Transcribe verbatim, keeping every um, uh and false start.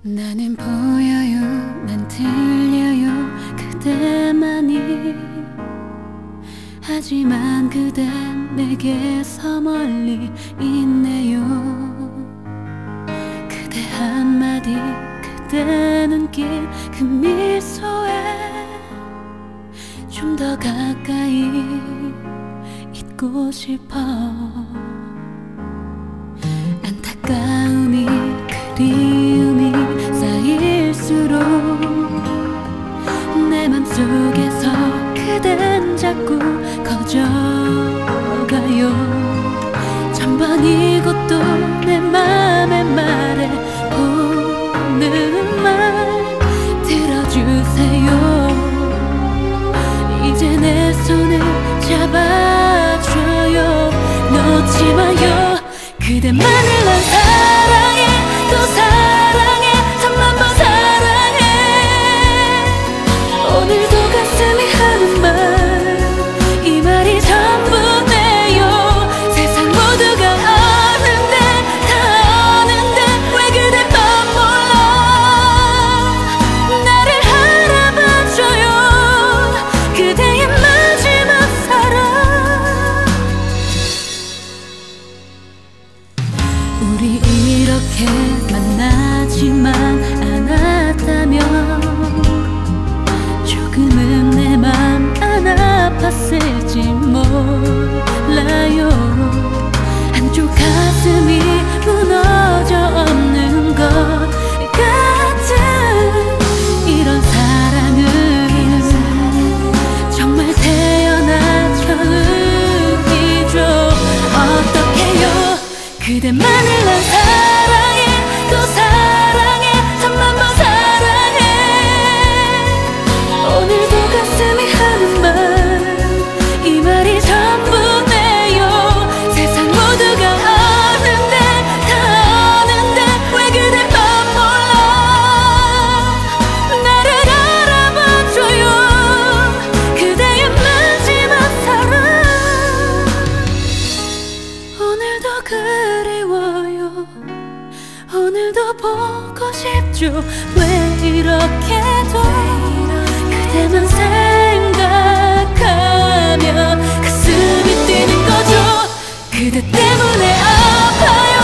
나는 보여요, 난 들려요, 그대만이. 하지만 그댄 내게서 멀리 있네요. 그대 한마디, 그대 눈길, 그 미소에 좀 더 가까이 있고 싶어. 안타까움이, 그리움이 쌓일수록 내 맘속에서 그댄 자꾸 커져가요. 천번 이곳도 내 맘에 말해 보는 말 들어주세요. 이제 내 손을 잡아줘요. 놓지 마요. 그대만을 난 사랑해, 또 사랑해, 천만 번 사랑해. 오늘도 가슴이 하는 말, 이 말이 전부네요. 세상 모두가 아는데, 다 아는데 왜 그대만 몰라. 나를 알아봐줘요. 그대의 마지막 사랑. 우리 이렇게 만나지만 않았다면 조금은 내 맘 안 아팠을지 몰라요. 한쪽 가슴이 무너져 없는 것 같은 이런 사랑은 정말 태어난 처음이죠. 어떡해요. 그대만을 난 사랑해, 또 사랑해, 천만 번 사랑해. 오늘도 가슴이 하는 말, 이 말이 전부네요. 세상 모두가 아는데, 다 아는데 왜 그대만 몰라. 나를 알아봐줘요. 그대의 마지막 사랑. 오늘도 그리워요. 오늘도 보고 싶죠. 왜 이렇게도 그대만 생각하면 가슴이 뛰는 거죠. 그대 때문에 아파요.